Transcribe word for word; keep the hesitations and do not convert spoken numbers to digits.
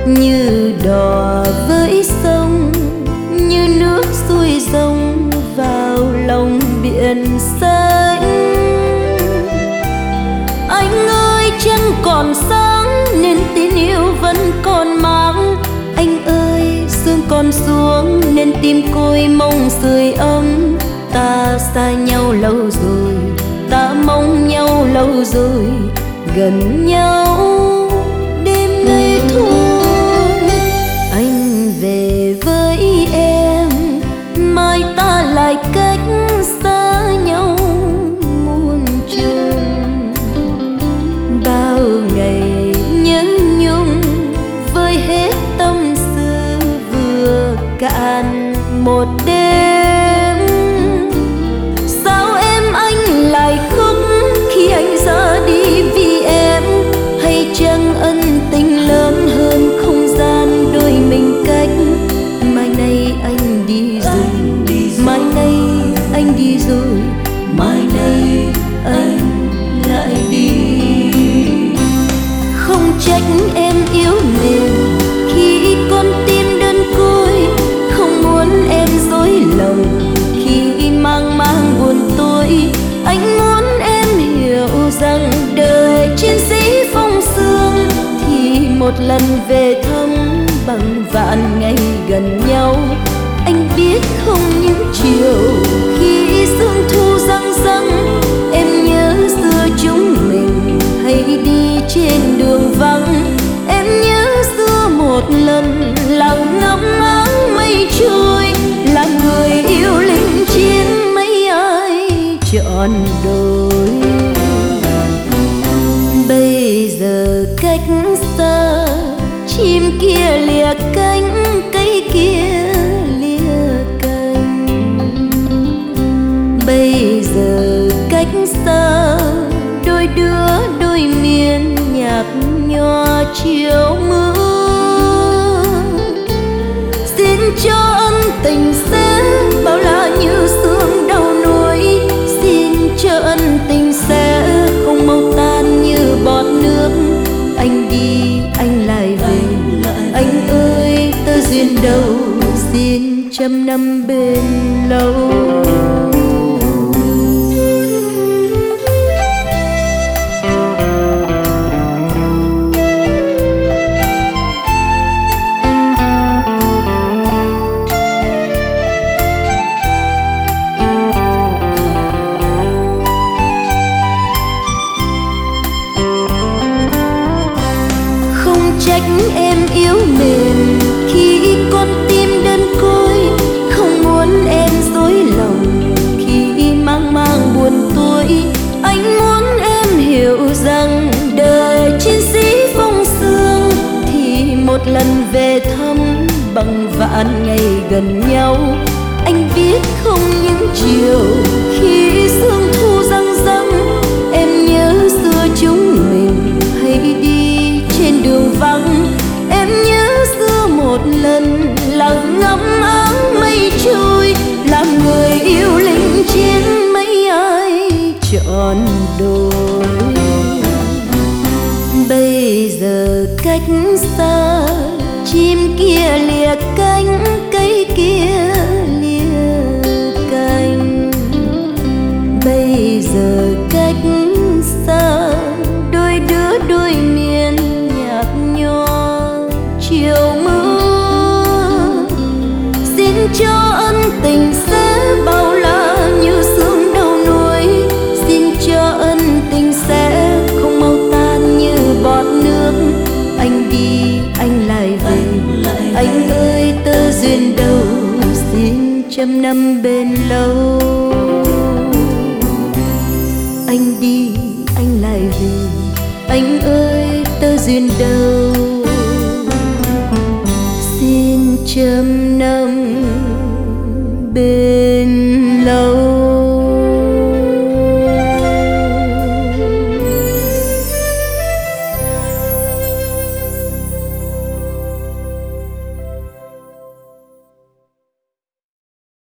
như đò với sông, như nước xuôi dòng vào lòng biển xanh. Anh ơi trăng còn sáng nên tình yêu vẫn còn mang. Anh ơi sương còn xuống nên tim côi mong sưởi ấm. Ta xa nhau lâu rồi, ta mong nhau lâu rồi, gần nhau đêm nay thôi. Anh về với em, mai ta lại cách xa nhau muôn trùng. Bao ngày nhớ nhung với hết tâm sự vừa cạn một đêm. Sao em anh lại khóc khi anh ra đi vì em? Hay chăng ân tình lớn hơn không gian đôi mình cách? Mai nay anh đi rồi, mai nay anh đi rồi, mai nay anh lại đi. Không trách em yếu mềm khi con tim đơn côi, không muốn em dối lòng khi mang mang buồn tôi. Anh muốn em hiểu rằng đời chiến sĩ phong sương thì một lần về thăm bằng vạn ngày gần nhau. Anh biết không những chiều khi sương thu răng răng, em nhớ xưa chúng mình hay đi trên đường vắng. Em nhớ xưa một lần lặng ngắm áng mây trôi, là người yêu linh chiến mấy ai chọn đôi. Bây giờ cách xa, chim kia lìa cánh, cây kia lìa cành. Bây giờ cách xa, đôi đứa đôi miền nhạt nhòa chiều mưa. Xin cho ân tình sẽ bao la như sương đầu núi. Xin cho ân tình sẽ không mau tan như bọt nước. Anh đi anh lại về, anh ơi tơ duyên đâu xin trăm năm bên lâu. Trách em yếu mềm khi con tim đơn côi, không muốn em dối lòng khi mang mang buồn tôi. Anh muốn em hiểu rằng đời chiến sĩ phong sương thì một lần về thăm bằng vạn ngày gần nhau. Anh biết không những chiều khi sương thu răng răng, em nhớ xưa chúng mình hay đi trên đường vắng. Em nhớ xưa một lần lặng ngắm áng mây trôi, làm người yêu linh chiến mấy ai chọn đôi. Bây giờ cách xa, chim kia lìa cánh, cây kia lìa cành. Bây giờ cách xa, đôi đứa đôi miền nhạt nhòa chiều mưa. Xin cho ân tình sẽ bao la như sương đầu núi. Xin cho ân tình sẽ không mau tan như bọt nước. Anh đi anh lại về, anh ơi tơ duyên đâu xin trăm năm bên lâu. Anh đi anh lại về, anh ơi tơ duyên đâu xin chấm